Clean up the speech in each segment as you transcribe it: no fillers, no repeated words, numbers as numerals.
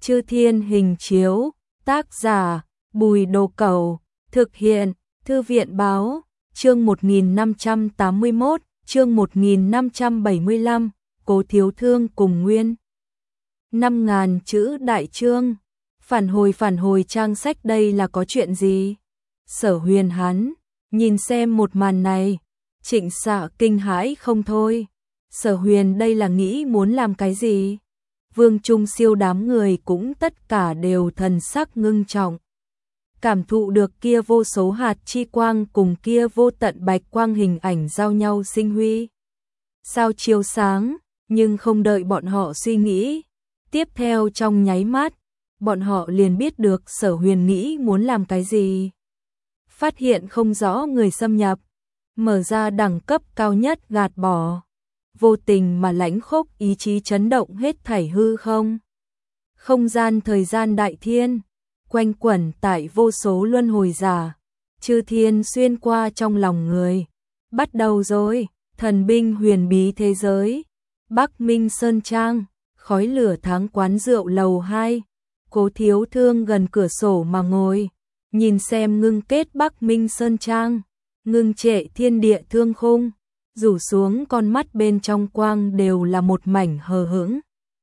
Chư Thiên Hình Chiếu, tác giả Bùi Đồ Cẩu, thực hiện Thư viện Báo, chương 1581, chương 1575, Cố Thiếu Thương cùng Nguyên. 5.000 chữ đại chương, phản hồi trang sách đây là có chuyện gì? Sở Huyền hắn, nhìn xem một màn này, Trịnh Xạ kinh hãi không thôi. Sở Huyền đây là nghĩ muốn làm cái gì? Vương Trung Siêu đám người cũng tất cả đều thần sắc ngưng trọng. Cảm thụ được kia vô số hạt chi quang cùng kia vô tận bạch quang hình ảnh giao nhau sinh huy. Sao chiếu sáng, nhưng không đợi bọn họ suy nghĩ. Tiếp theo trong nháy mắt, bọn họ liền biết được Sở Huyền nghĩ muốn làm cái gì. Phát hiện không rõ người xâm nhập, mở ra đẳng cấp cao nhất gạt bỏ. Vô tình mà lãnh khốc ý chí chấn động hết thảy hư không. Không gian thời gian đại thiên, quanh quẩn tại vô số luân hồi giả, chư thiên xuyên qua trong lòng người. Bắt đầu rồi, thần binh huyền bí thế giới, Bắc Minh Sơn Trang, khói lửa tháng quán rượu lầu 2, Cố Thiếu Thương gần cửa sổ mà ngồi, nhìn xem ngưng kết Bắc Minh Sơn Trang, ngưng trệ thiên địa thương khung. Rủ xuống con mắt bên trong quang đều là một mảnh hờ hững.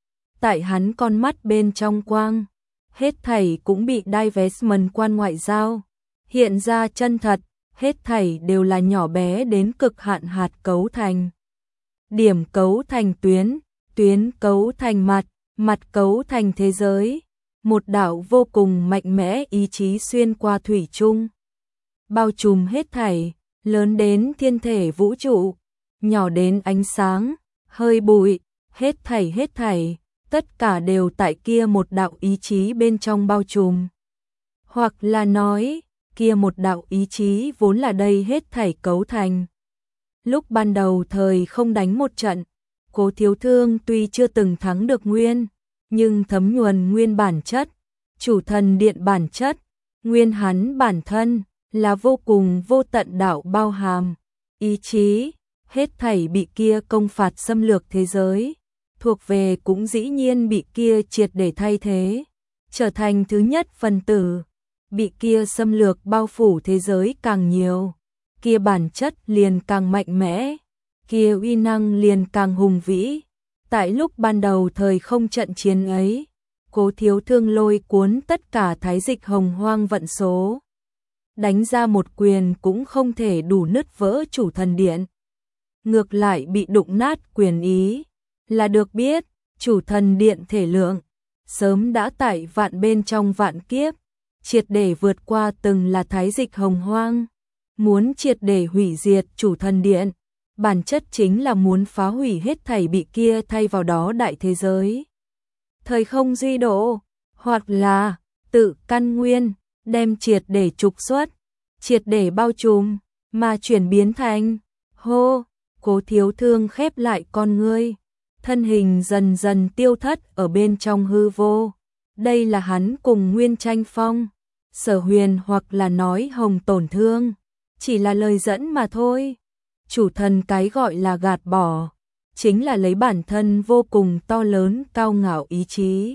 Tại hắn con mắt bên trong quang, hết thảy cũng bị divestment quan ngoại giao hiện ra chân thật, hết thảy đều là nhỏ bé đến cực hạn hạt cấu thành. Điểm cấu thành tuyến, tuyến cấu thành mặt, mặt cấu thành thế giới. Một đạo vô cùng mạnh mẽ ý chí xuyên qua thủy chung, bao trùm hết thảy, lớn đến thiên thể vũ trụ, nhỏ đến ánh sáng, hơi bụi, hết thảy, tất cả đều tại kia một đạo ý chí bên trong bao trùm. Hoặc là nói, kia một đạo ý chí vốn là đây hết thảy cấu thành. Lúc ban đầu thời không đánh một trận, Cố Thiếu Thương tuy chưa từng thắng được Nguyên, nhưng thấm nhuần Nguyên bản chất, chủ thần điện bản chất, Nguyên hắn bản thân, là vô cùng vô tận đạo bao hàm, ý chí. Hết thảy bị kia công phạt xâm lược thế giới, thuộc về cũng dĩ nhiên bị kia triệt để thay thế, trở thành thứ nhất phần tử, bị kia xâm lược bao phủ thế giới càng nhiều, kia bản chất liền càng mạnh mẽ, kia uy năng liền càng hùng vĩ. Tại lúc ban đầu thời không trận chiến ấy, Cố Thiếu Thương lôi cuốn tất cả thái dịch hồng hoang vận số, đánh ra một quyền cũng không thể đủ nứt vỡ chủ thần điện. Ngược lại bị đụng nát quyền ý, là được biết, chủ thần điện thể lượng, sớm đã tại vạn bên trong vạn kiếp, triệt để vượt qua từng là thái dịch hồng hoang, muốn triệt để hủy diệt chủ thần điện, bản chất chính là muốn phá hủy hết thảy bị kia thay vào đó đại thế giới. Thời không duy độ, hoặc là tự căn nguyên, đem triệt để trục xuất, triệt để bao trùm, mà chuyển biến thành, hô. Cố Thiếu Thương khép lại con ngươi, thân hình dần dần tiêu thất ở bên trong hư vô. Đây là hắn cùng Nguyên tranh phong, Sở Huyền hoặc là nói Hồng tổn thương, chỉ là lời dẫn mà thôi. Chủ thần cái gọi là gạt bỏ, chính là lấy bản thân vô cùng to lớn cao ngạo ý chí,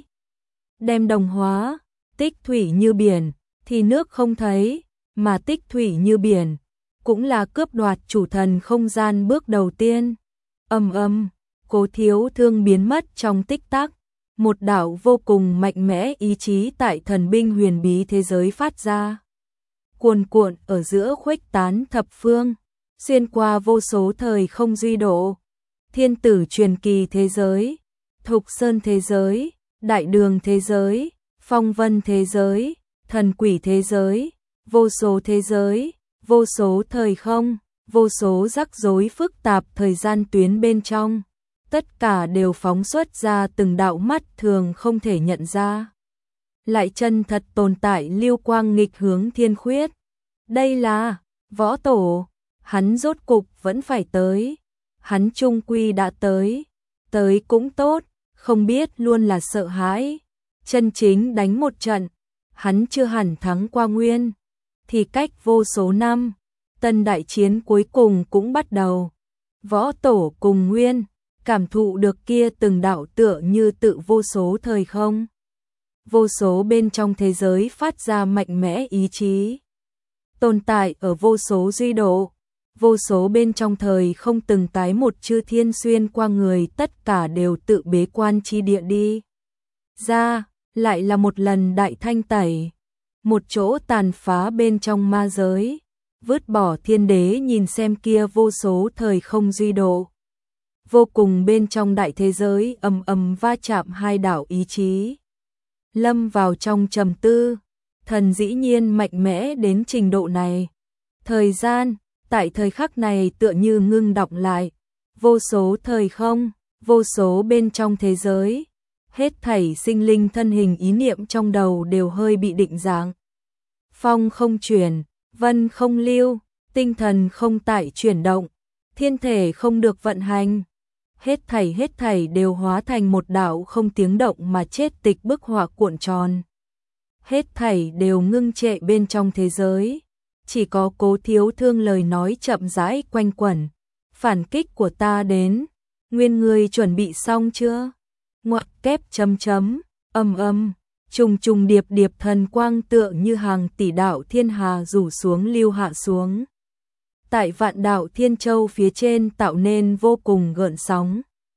đem đồng hóa, tích thủy như biển, thì nước không thấy, mà tích thủy như biển. Cũng là cướp đoạt chủ thần không gian bước đầu tiên. Cố Thiếu Thương biến mất trong tích tắc. Một đạo vô cùng mạnh mẽ ý chí tại thần binh huyền bí thế giới phát ra. Cuồn cuộn ở giữa khuếch tán thập phương, xuyên qua vô số thời không duy độ. Thiên tử truyền kỳ thế giới, Thục Sơn thế giới, Đại Đường thế giới, Phong Vân thế giới, Thần Quỷ thế giới, vô số thế giới. Vô số thời không, vô số rắc rối phức tạp thời gian tuyến bên trong, tất cả đều phóng xuất ra từng đạo mắt thường không thể nhận ra. Lại chân thật tồn tại lưu quang nghịch hướng thiên khuyết. Đây là võ tổ, hắn rốt cục vẫn phải tới, hắn trung quy đã tới cũng tốt, không biết luôn là sợ hãi. Chân chính đánh một trận, hắn chưa hẳn thắng qua Nguyên. Thì cách vô số năm, tân đại chiến cuối cùng cũng bắt đầu. Võ tổ cùng Nguyên, cảm thụ được kia từng đạo tựa như tự vô số thời không. vô số bên trong thế giới phát ra mạnh mẽ ý chí. Tồn tại ở vô số duy độ, vô số bên trong thời không từng cái một chư thiên xuyên qua người tất cả đều tự bế quan chi địa đi. Ra, lại là một lần đại thanh tẩy, một chỗ tàn phá bên trong ma giới, vứt bỏ thiên đế nhìn xem kia vô số thời không duy độ. Vô cùng bên trong đại thế giới ầm ầm va chạm hai đạo ý chí. Lâm vào trong trầm tư, thần dĩ nhiên mạnh mẽ đến trình độ này. Thời gian, tại thời khắc này tựa như ngưng đọng lại, vô số thời không, vô số bên trong thế giới, hết thảy sinh linh thân hình ý niệm trong đầu đều hơi bị định dạng. Phong không chuyển, vân không lưu, tinh thần không tại chuyển động, thiên thể không được vận hành. Hết thảy đều hóa thành một đạo không tiếng động mà chết tịch bức họa cuộn tròn. Hết thảy đều ngưng trệ bên trong thế giới. Chỉ có Cố Thiếu Thương lời nói chậm rãi quanh quẩn. Phản kích của ta đến. Nguyên ngươi chuẩn bị xong chưa? Ngoặc kép chấm chấm, trùng trùng điệp điệp thần quang tựa như hàng tỷ đạo thiên hà rủ xuống lưu hạ xuống. Tại vạn đạo thiên châu phía trên tạo nên vô cùng gợn sóng.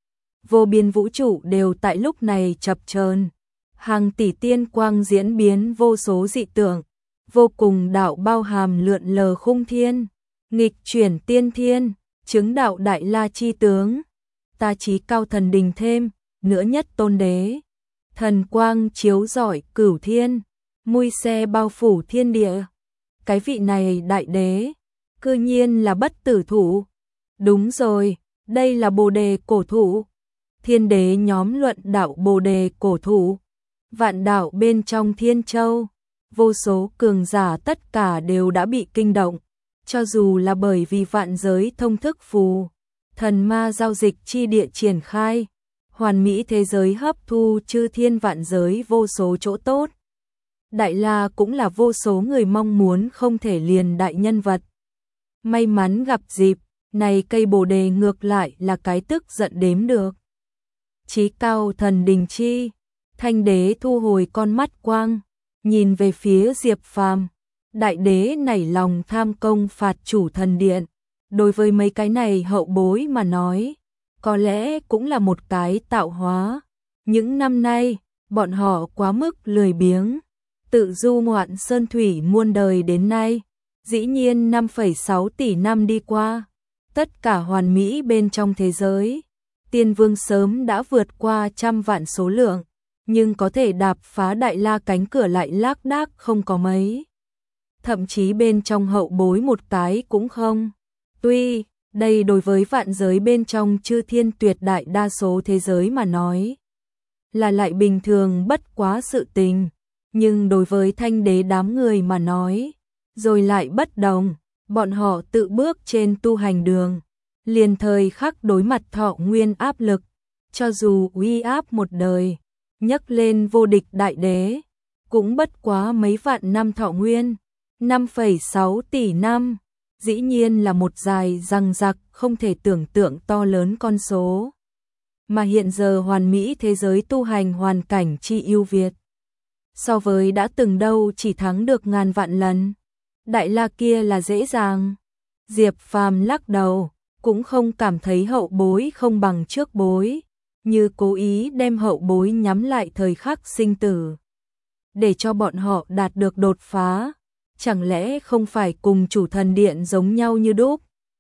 Vô biên vũ trụ đều tại lúc này chập chờn, hàng tỷ tiên quang diễn biến vô số dị tượng, vô cùng đạo bao hàm lượn lờ khung thiên, nghịch chuyển tiên thiên, chứng đạo đại la chi tướng. Ta chí cao thần đình thêm, nữa nhất tôn đế. Thần quang chiếu rọi cửu thiên, mui xe bao phủ thiên địa. Cái vị này đại đế, cư nhiên là bất tử thủ. Đúng rồi, đây là Bồ đề cổ thụ. Thiên đế nhóm luận đạo Bồ đề cổ thụ. Vạn đạo bên trong thiên châu, vô số cường giả tất cả đều đã bị kinh động. Cho dù là bởi vì vạn giới thông thức phù, thần ma giao dịch chi địa triển khai, hoàn mỹ thế giới hấp thu chư thiên vạn giới vô số chỗ tốt. Đại la cũng là vô số người mong muốn không thể liền đại nhân vật. May mắn gặp dịp, này cây bồ đề ngược lại là cái tức giận đếm được. Chí cao thần đình chi, thanh đế thu hồi con mắt quang, nhìn về phía Diệp Phàm. Đại đế nảy lòng tham công phạt chủ thần điện. Đối với mấy cái này hậu bối mà nói, có lẽ cũng là một cái tạo hóa. Những năm nay, bọn họ quá mức lười biếng, tự du ngoạn sơn thủy muôn đời đến nay. Dĩ nhiên 5,6 tỷ năm đi qua, tất cả hoàn mỹ bên trong thế giới. Tiên vương sớm đã vượt qua 100 vạn số lượng, nhưng có thể đạp phá đại la cánh cửa lại lác đác không có mấy. Thậm chí bên trong hậu bối một cái cũng không. Tuy, đây đối với vạn giới bên trong chư thiên tuyệt đại đa số thế giới mà nói, là lại bình thường bất quá sự tình, nhưng đối với thanh đế đám người mà nói, rồi lại bất đồng. Bọn họ tự bước trên tu hành đường, liền thời khắc đối mặt thọ nguyên áp lực, cho dù uy áp một đời, nhấc lên vô địch đại đế, cũng bất quá mấy vạn năm thọ nguyên. 5,6 tỷ năm, dĩ nhiên là một dài răng rặc không thể tưởng tượng to lớn con số. Mà hiện giờ hoàn mỹ thế giới tu hành hoàn cảnh chi ưu việt. So với đã từng đâu chỉ thắng được ngàn vạn lần. Đại la kia là dễ dàng. Diệp Phàm lắc đầu, cũng không cảm thấy hậu bối không bằng trước bối, như cố ý đem hậu bối nhắm lại thời khắc sinh tử, để cho bọn họ đạt được đột phá. Chẳng lẽ không phải cùng chủ thần điện giống nhau như đúc?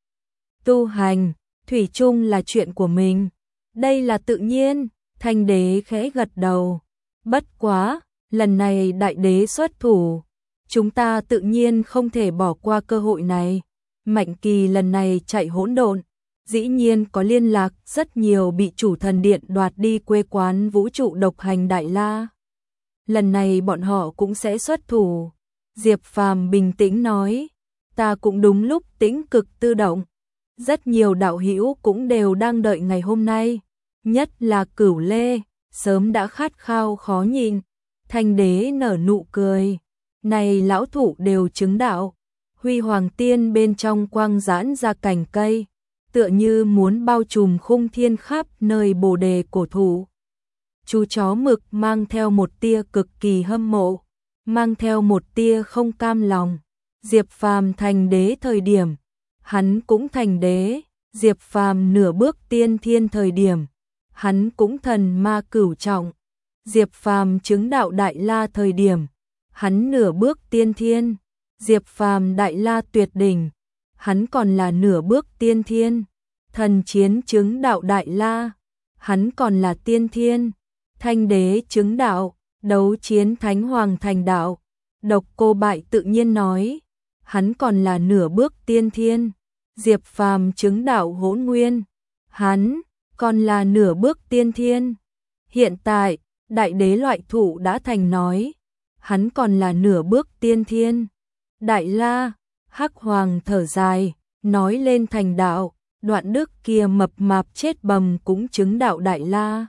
Tu hành, thủy chung là chuyện của mình. Đây là tự nhiên, thanh đế khẽ gật đầu. Bất quá, lần này đại đế xuất thủ, chúng ta tự nhiên không thể bỏ qua cơ hội này. Mạnh Kỳ lần này chạy hỗn độn, dĩ nhiên có liên lạc rất nhiều bị chủ thần điện đoạt đi quê quán vũ trụ độc hành đại la. Lần này bọn họ cũng sẽ xuất thủ. Diệp Phàm bình tĩnh nói, ta cũng đúng lúc tĩnh cực tự động. Rất nhiều đạo hữu cũng đều đang đợi ngày hôm nay, nhất là Cửu Lê, sớm đã khát khao khó nhịn. Thanh đế nở nụ cười, này lão thủ đều chứng đạo. Huy Hoàng Tiên bên trong quang giãn ra cành cây, tựa như muốn bao trùm khung thiên khắp nơi bồ đề cổ thụ. Chú chó mực mang theo một tia cực kỳ hâm mộ, mang theo một tia không cam lòng. Diệp Phàm thành đế thời điểm, hắn cũng thành đế. Diệp Phàm nửa bước tiên thiên thời điểm, hắn cũng thần ma cửu trọng. Diệp Phàm chứng đạo đại la thời điểm, hắn nửa bước tiên thiên. Diệp Phàm đại la tuyệt đỉnh, hắn còn là nửa bước tiên thiên. Thần chiến chứng đạo đại la, hắn còn là tiên thiên. Thanh đế chứng đạo, đấu chiến thánh hoàng thành đạo. Độc Cô Bại tự nhiên nói, hắn còn là nửa bước tiên thiên. Diệp Phàm chứng đạo hỗn nguyên, hắn còn là nửa bước tiên thiên. Hiện tại, đại đế loại thụ đã thành nói, hắn còn là nửa bước tiên thiên. Đại la, Hắc Hoàng thở dài, nói lên thành đạo, Đoạn Đức kia mập mạp chết bầm cũng chứng đạo đại la.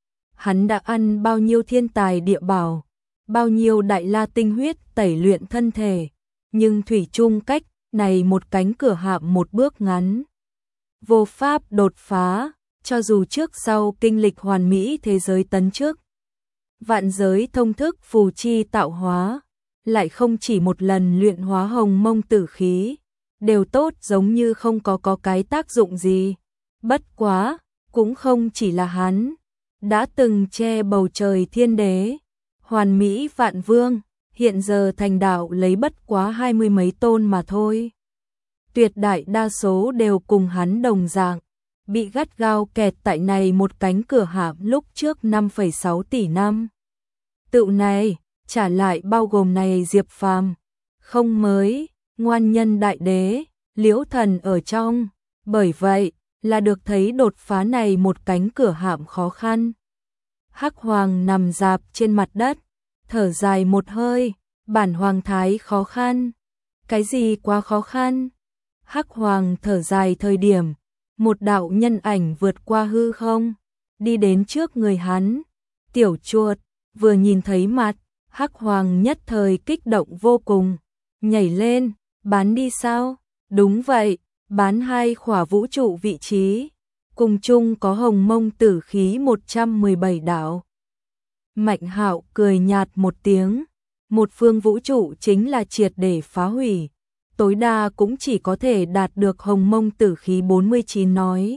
Hắn đã ăn bao nhiêu thiên tài địa bảo, bao nhiêu đại la tinh huyết tẩy luyện thân thể, nhưng thủy chung cách này một cánh cửa hạm một bước ngắn. Vô pháp đột phá, cho dù trước sau kinh lịch hoàn mỹ thế giới tấn trước. Vạn giới thông thức phù chi tạo hóa, lại không chỉ một lần luyện hóa hồng mông tử khí, đều tốt giống như không có cái tác dụng gì. Bất quá, cũng không chỉ là hắn, đã từng che bầu trời thiên đế, hoàn mỹ vạn vương, hiện giờ thành đạo lấy bất quá 20 mấy tôn mà thôi. Tuyệt đại đa số đều cùng hắn đồng dạng, bị gắt gao kẹt tại này một cánh cửa hạm lúc trước 5,6 tỷ năm. Tựu này, trả lại bao gồm này Diệp Phàm, không mới, ngoan nhân đại đế, Liễu Thần ở trong, bởi vậy là được thấy đột phá này một cánh cửa hạm khó khăn. Hắc Hoàng nằm rạp trên mặt đất, thở dài một hơi, bản hoàng thái khó khăn. Cái gì quá khó khăn? Hắc Hoàng thở dài thời điểm, một đạo nhân ảnh vượt qua hư không, đi đến trước người hắn. Tiểu chuột, vừa nhìn thấy mặt, Hắc Hoàng nhất thời kích động vô cùng, nhảy lên, bán đi sao? Đúng vậy, bán 2 khỏa vũ trụ vị trí, cùng chung có hồng mông tử khí 117 đạo. Mạnh Hạo cười nhạt một tiếng, một phương vũ trụ chính là triệt để phá hủy, tối đa cũng chỉ có thể đạt được hồng mông tử khí 49 nói.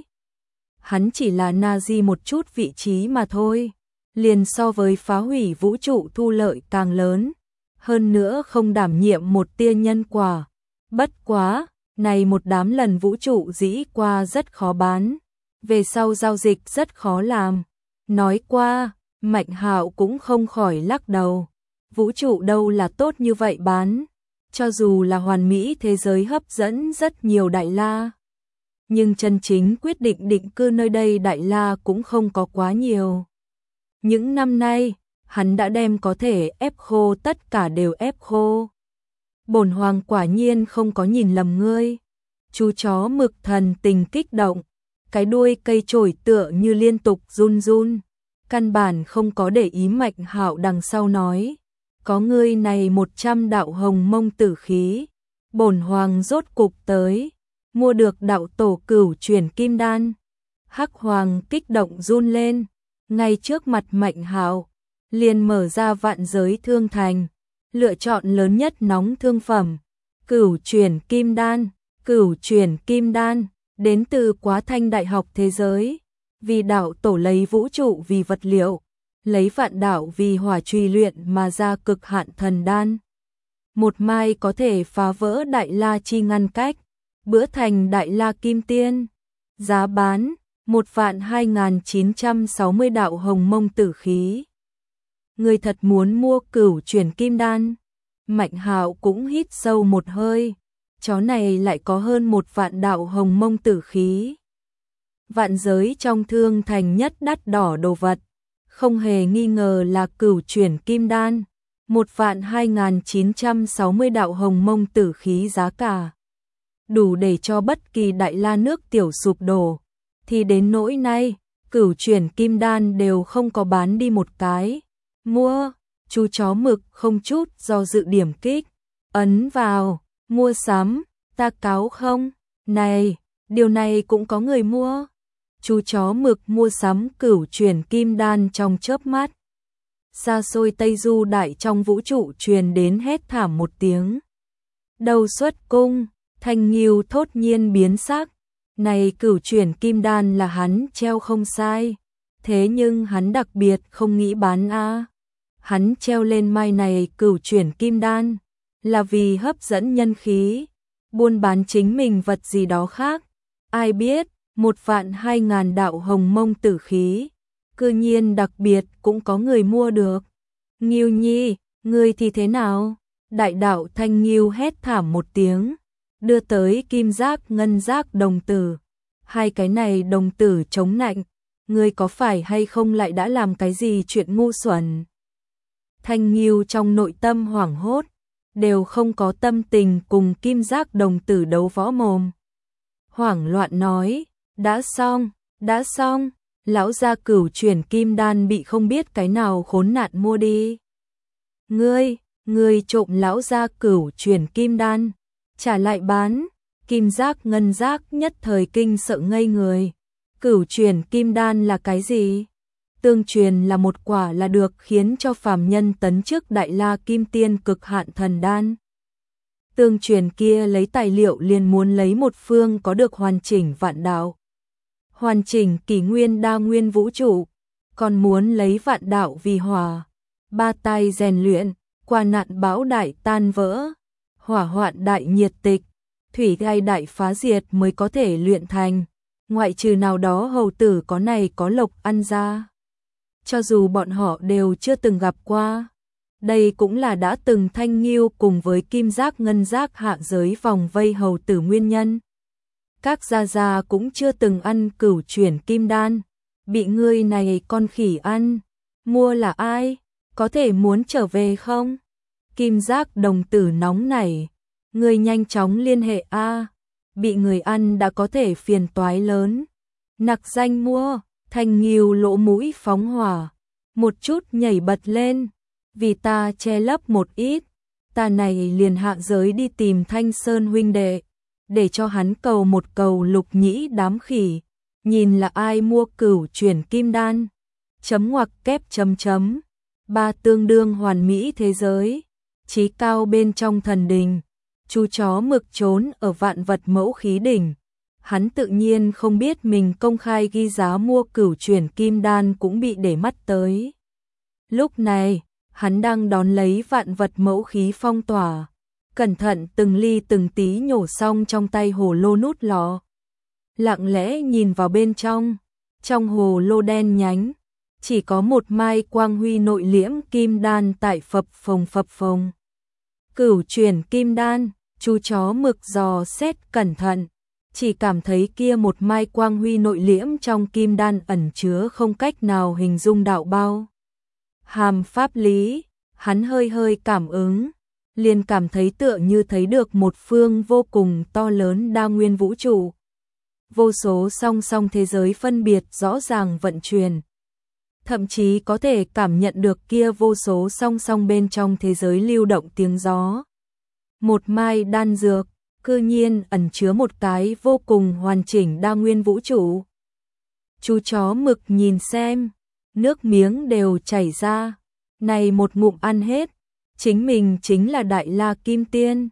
Hắn chỉ là Nazi một chút vị trí mà thôi, liền so với phá hủy vũ trụ thu lợi càng lớn, hơn nữa không đảm nhiệm một tia nhân quả. Bất quá, này một đám lần vũ trụ dĩ qua rất khó bán, về sau giao dịch rất khó làm. Nói qua, Mạnh Hạo cũng không khỏi lắc đầu, vũ trụ đâu là tốt như vậy bán, cho dù là hoàn mỹ thế giới hấp dẫn rất nhiều đại la, nhưng chân chính quyết định định cư nơi đây đại la cũng không có quá nhiều. Những năm nay, hắn đã đem có thể ép khô tất cả đều ép khô. Bổn hoàng quả nhiên không có nhìn lầm ngươi. Chú chó mực thần tình kích động, cái đuôi cây chổi tựa như liên tục run run, căn bản không có để ý Mạnh Hạo đằng sau nói, có ngươi này 100 đạo hồng mông tử khí, bổn hoàng rốt cục tới, mua được đạo tổ cửu chuyển kim đan. Hắc Hoàng kích động run lên, ngay trước mặt Mạnh Hạo, liền mở ra vạn giới thương thành, lựa chọn lớn nhất nóng thương phẩm, cửu chuyển kim đan. Cửu chuyển kim đan, đến từ Quá Thanh Đại học thế giới, vì đạo tổ lấy vũ trụ vì vật liệu, lấy vạn đạo vì hỏa truy luyện mà ra cực hạn thần đan. Một mai có thể phá vỡ đại la chi ngăn cách, bữa thành đại la kim tiên. Giá bán, 1.2960 đạo hồng mông tử khí. Người thật muốn mua cửu chuyển kim đan? Mạnh Hạo cũng hít sâu một hơi. Chó này lại có hơn 1 vạn đạo hồng mông tử khí. Vạn giới trong thương thành nhất đắt đỏ đồ vật, không hề nghi ngờ là cửu chuyển kim đan, 1.2960 đạo hồng mông tử khí giá cả. Đủ để cho bất kỳ đại la nước tiểu sụp đổ, thì đến nỗi nay, cửu chuyển kim đan đều không có bán đi một cái. Mua, chú chó mực không chút do dự điểm kích, ấn vào. Mua sắm, ta cáo không? Này, điều này cũng có người mua. chú chó mực mua sắm cửu chuyển kim đan trong chớp mắt. Xa xôi Tây Du đại trong vũ trụ truyền đến hét thảm một tiếng. Đầu xuất cung, Thanh Nghiêu thốt nhiên biến sắc. Này cửu chuyển kim đan là hắn treo không sai. Thế nhưng hắn đặc biệt không nghĩ bán a. Hắn treo lên mai này cửu chuyển kim đan là vì hấp dẫn nhân khí, buôn bán chính mình vật gì đó khác. Ai biết, 1.200.000 đạo hồng mông tử khí, cư nhiên đặc biệt cũng có người mua được. Nghiêu nhi, ngươi thì thế nào? Đại đạo Thanh Nghiêu hét thảm một tiếng, đưa tới kim giác ngân giác đồng tử. Hai cái này đồng tử chống nạnh, ngươi có phải hay không lại đã làm cái gì chuyện ngu xuẩn? Thanh Nghiêu trong nội tâm hoảng hốt, đều không có tâm tình cùng kim giác đồng tử đấu võ mồm. Hoảng loạn nói, đã xong, lão gia cửu chuyển kim đan bị không biết cái nào khốn nạn mua đi. Ngươi trộm lão gia cửu chuyển kim đan, trả lại bán. Kim giác ngân giác nhất thời kinh sợ ngây người. Cửu chuyển kim đan là cái gì? Tương truyền là một quả là được khiến cho phàm nhân tấn chức đại la kim tiên cực hạn thần đan. Tương truyền kia lấy tài liệu liền muốn lấy một phương có được hoàn chỉnh vạn đạo, hoàn chỉnh kỷ nguyên đa nguyên vũ trụ, còn muốn lấy vạn đạo vì hỏa, ba tay rèn luyện, qua nạn bão đại tan vỡ, hỏa hoạn đại nhiệt tịch, thủy gai đại phá diệt mới có thể luyện thành, ngoại trừ nào đó hầu tử có này có lộc ăn ra. Cho dù bọn họ đều chưa từng gặp qua, đây cũng là đã từng Thanh Nghiêu cùng với kim giác ngân giác hạ giới vòng vây hầu tử nguyên nhân. Các gia gia cũng chưa từng ăn cửu chuyển kim đan, bị ngươi này con khỉ ăn. Mua là ai? Có thể muốn trở về không? Kim giác đồng tử nóng nảy, ngươi nhanh chóng liên hệ a. Bị người ăn đã có thể phiền toái lớn. Nặc danh mua. Thanh Nghiêu lỗ mũi phóng hỏa, một chút nhảy bật lên, vì ta che lấp một ít, ta này liền hạ giới đi tìm Thanh Sơn huynh đệ, để cho hắn cầu một cầu lục nhĩ đám khỉ, nhìn là ai mua cửu chuyển kim đan. Chấm ngoặc kép chấm chấm, ba tương đương hoàn mỹ thế giới, chí cao bên trong thần đình, chú chó mực trốn ở vạn vật mẫu khí đỉnh. Hắn tự nhiên không biết mình công khai ghi giá mua cửu chuyển kim đan cũng bị để mắt tới. Lúc này, hắn đang đón lấy vạn vật mẫu khí phong tỏa, cẩn thận từng ly từng tí nhổ xong trong tay hồ lô nút lọ. Lặng lẽ nhìn vào bên trong hồ lô đen nhánh, chỉ có một mai quang huy nội liễm kim đan tại phập phồng. Cửu chuyển kim đan, chú chó mực dò xét cẩn thận. Chỉ cảm thấy kia một mai quang huy nội liễm trong kim đan ẩn chứa không cách nào hình dung đạo bao hàm pháp lý, hắn hơi cảm ứng, liền cảm thấy tựa như thấy được một phương vô cùng to lớn đa nguyên vũ trụ. Vô số song song thế giới phân biệt rõ ràng vận chuyển. Thậm chí có thể cảm nhận được kia vô số song song bên trong thế giới lưu động tiếng gió. Một mai đan dược cư nhiên ẩn chứa một cái vô cùng hoàn chỉnh đa nguyên vũ trụ. Chú chó mực nhìn xem, nước miếng đều chảy ra, này một ngụm ăn hết, chính mình chính là đại la kim tiên.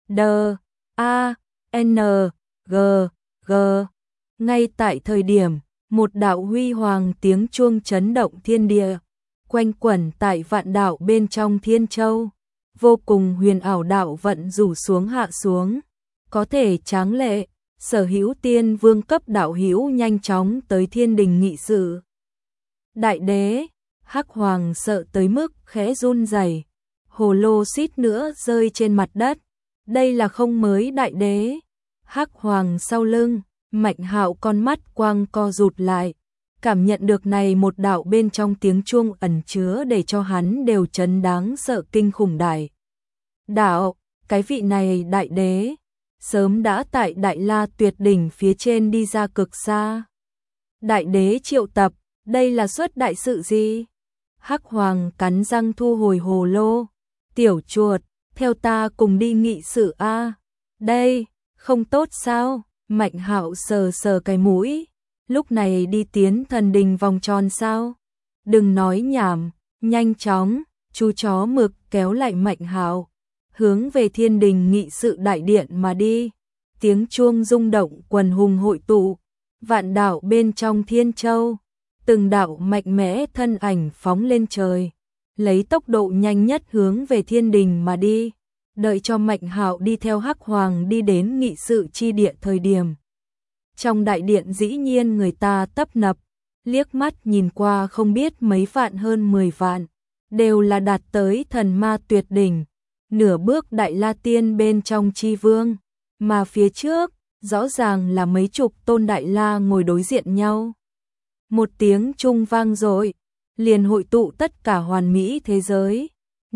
D-A-N-G-G. Ngay tại thời điểm, một đạo huy hoàng tiếng chuông chấn động thiên địa, quanh quẩn tại vạn đạo bên trong thiên châu, vô cùng huyền ảo đạo vận rủ xuống hạ xuống. Có thể tráng lệ, sở hữu tiên vương cấp đạo hữu nhanh chóng tới thiên đình nghị sự. Đại đế, Hắc Hoàng sợ tới mức khẽ run rẩy, hồ lô suýt nữa rơi trên mặt đất. Đây là không mới đại đế. Hắc Hoàng sau lưng, Mạnh Hạo con mắt quang co rụt lại, cảm nhận được này một đạo bên trong tiếng chuông ẩn chứa để cho hắn đều chấn đáng sợ kinh khủng đại đạo, cái vị này đại đế sớm đã tại Đại La Tuyệt Đỉnh phía trên đi ra cực xa. Đại đế triệu tập, đây là xuất đại sự gì? Hắc Hoàng cắn răng thu hồi hồ lô. Tiểu chuột, theo ta cùng đi nghị sự a. Đây, không tốt sao? Mạnh Hạo sờ sờ cái mũi, lúc này đi tiến thần đình vòng tròn sao? Đừng nói nhảm, nhanh chóng, chú chó mực kéo lại Mạnh Hạo, hướng về thiên đình nghị sự đại điện mà đi. Tiếng chuông rung động, quần hùng hội tụ, vạn đạo bên trong Thiên Châu, từng đạo mạnh mẽ thân ảnh phóng lên trời, lấy tốc độ nhanh nhất hướng về thiên đình mà đi. Đợi cho Mạnh Hạo đi theo Hắc Hoàng đi đến nghị sự chi địa thời điểm. Trong đại điện dĩ nhiên người ta tấp nập, liếc mắt nhìn qua không biết mấy vạn hơn 10 vạn, đều là đạt tới thần ma tuyệt đỉnh, nửa bước đại la tiên bên trong chi vương, mà phía trước, rõ ràng là mấy chục tôn đại la ngồi đối diện nhau. Một tiếng trung vang dội, liền hội tụ tất cả hoàn mỹ thế giới,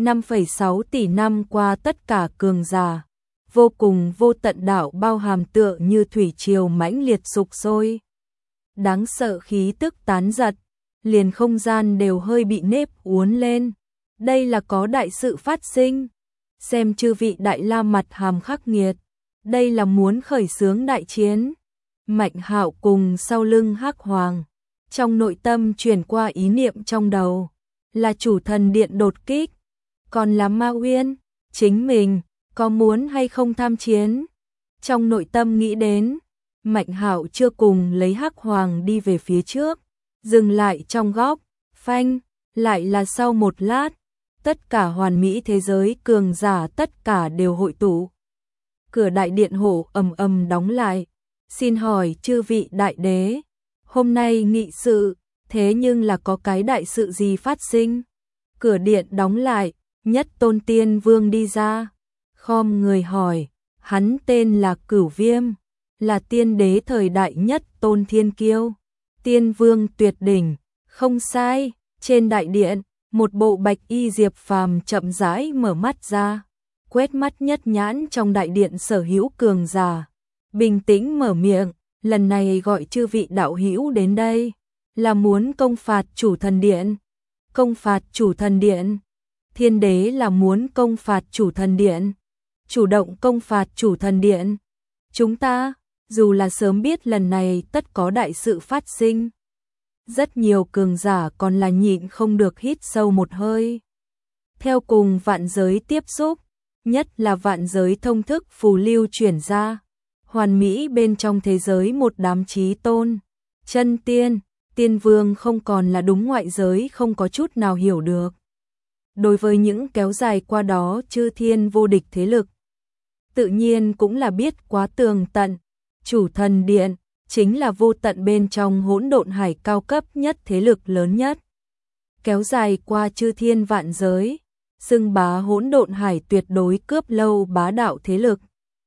5,6 tỷ năm qua tất cả cường giả, vô cùng vô tận đạo bao hàm tựa như thủy triều mãnh liệt sục sôi. Đáng sợ khí tức tán giật, liền không gian đều hơi bị nếp uốn lên. Đây là có đại sự phát sinh. Xem chư vị đại la mặt hàm khắc nghiệt, đây là muốn khởi xướng đại chiến. Mạnh Hạo cùng sau lưng Hắc Hoàng, trong nội tâm chuyển qua ý niệm trong đầu, là chủ thần điện đột kích, còn là Ma Uyên, chính mình có muốn hay không tham chiến? Trong nội tâm nghĩ đến, Mạnh Hạo chưa cùng lấy Hắc Hoàng đi về phía trước, dừng lại trong góc, phanh, lại là sau một lát, tất cả hoàn mỹ thế giới cường giả tất cả đều hội tụ. Cửa đại điện hộ ầm ầm đóng lại. Xin hỏi chư vị đại đế, hôm nay nghị sự, thế nhưng là có cái đại sự gì phát sinh? Cửa điện đóng lại, Nhất Tôn Tiên Vương đi ra, khom người hỏi, hắn tên là Cửu Viêm, là tiên đế thời đại Nhất Tôn Thiên Kiêu, Tiên Vương tuyệt đỉnh, không sai. Trên đại điện, một bộ bạch y Diệp Phàm chậm rãi mở mắt ra, quét mắt nhất nhãn trong đại điện sở hữu cường giả, bình tĩnh mở miệng, lần này gọi chư vị đạo hữu đến đây, là muốn công phạt chủ thần điện. Công phạt chủ thần điện? Thiên đế là muốn công phạt chủ thần điện, chủ động công phạt chủ thần điện. Chúng ta, dù là sớm biết lần này tất có đại sự phát sinh, rất nhiều cường giả còn là nhịn không được hít sâu một hơi. Theo cùng vạn giới tiếp xúc, nhất là vạn giới thông thức phù lưu chuyển ra, hoàn mỹ bên trong thế giới một đám chí tôn, chân tiên, tiên vương không còn là đúng ngoại giới không có chút nào hiểu được. Đối với những kéo dài qua đó chư thiên vô địch thế lực, tự nhiên cũng là biết quá tường tận. Chủ thần điện chính là vô tận bên trong hỗn độn hải cao cấp nhất thế lực lớn nhất, kéo dài qua chư thiên vạn giới, xưng bá hỗn độn hải tuyệt đối cướp lâu bá đạo thế lực.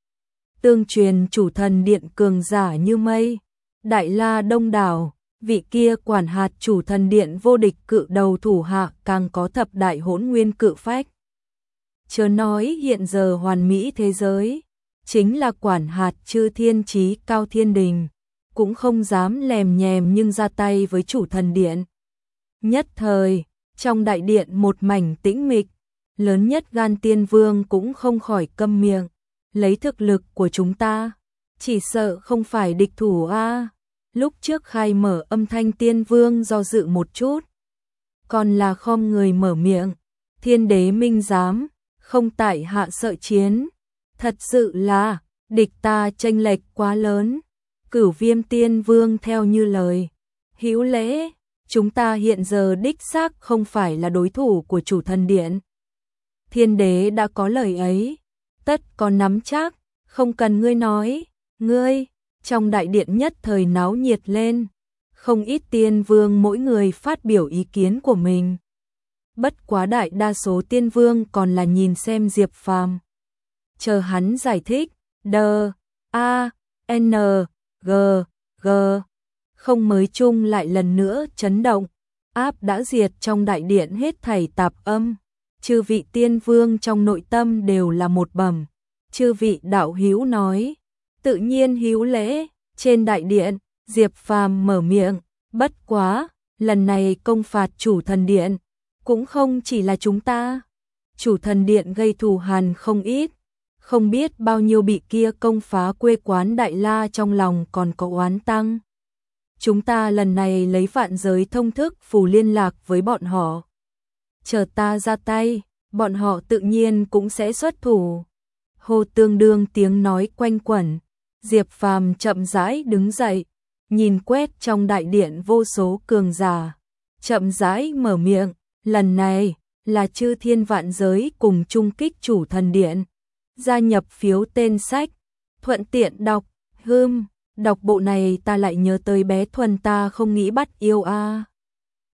Tương truyền chủ thần điện cường giả như mây, đại la đông đảo, vị kia quản hạt chủ thần điện vô địch cự đầu thủ hạ càng có thập đại hỗn nguyên cự phách. Chớ nói hiện giờ hoàn mỹ thế giới, chính là quản hạt chư thiên chí cao thiên đình, cũng không dám lèm nhèm nhưng ra tay với chủ thần điện. Nhất thời, trong đại điện một mảnh tĩnh mịch, lớn nhất gan tiên vương cũng không khỏi câm miệng, lấy thực lực của chúng ta, chỉ sợ không phải địch thủ a. Lúc trước khai mở âm thanh tiên vương do dự một chút, còn là khom người mở miệng, thiên đế minh giám, không tại hạ sợ chiến, thật sự là, địch ta chênh lệch quá lớn. Cửu Viêm tiên vương theo như lời, hữu lễ, chúng ta hiện giờ đích xác không phải là đối thủ của chủ thần điện. Thiên đế đã có lời ấy, tất có nắm chắc, không cần ngươi nói, ngươi. Trong đại điện nhất thời náo nhiệt lên, không ít tiên vương mỗi người phát biểu ý kiến của mình. Bất quá đại đa số tiên vương còn là nhìn xem Diệp Phàm, chờ hắn giải thích. G, không mới chung lại lần nữa chấn động, áp đã diệt trong đại điện hết thảy tạp âm. Chư vị tiên vương trong nội tâm đều là một bẩm. Chư vị đạo hữu nói, tự nhiên hữu lễ. Trên đại điện, Diệp Phàm mở miệng, bất quá, lần này công phạt chủ thần điện, cũng không chỉ là chúng ta. Chủ thần điện gây thù hằn không ít, không biết bao nhiêu bị kia công phá quê quán đại la trong lòng còn có oán tăng. chúng ta lần này lấy vạn giới thông thức phù liên lạc với bọn họ. Chờ ta ra tay, bọn họ tự nhiên cũng sẽ xuất thủ. Hồ Tương Đương tiếng nói quanh quẩn, Diệp Phàm chậm rãi đứng dậy, nhìn quét trong đại điện vô số cường giả, chậm rãi mở miệng, lần này là chư thiên vạn giới cùng chung kích chủ thần điện, gia nhập phiếu tên sách, thuận tiện đọc, đọc bộ này ta lại nhớ tới bé Thuần ta không nghĩ bắt yêu a.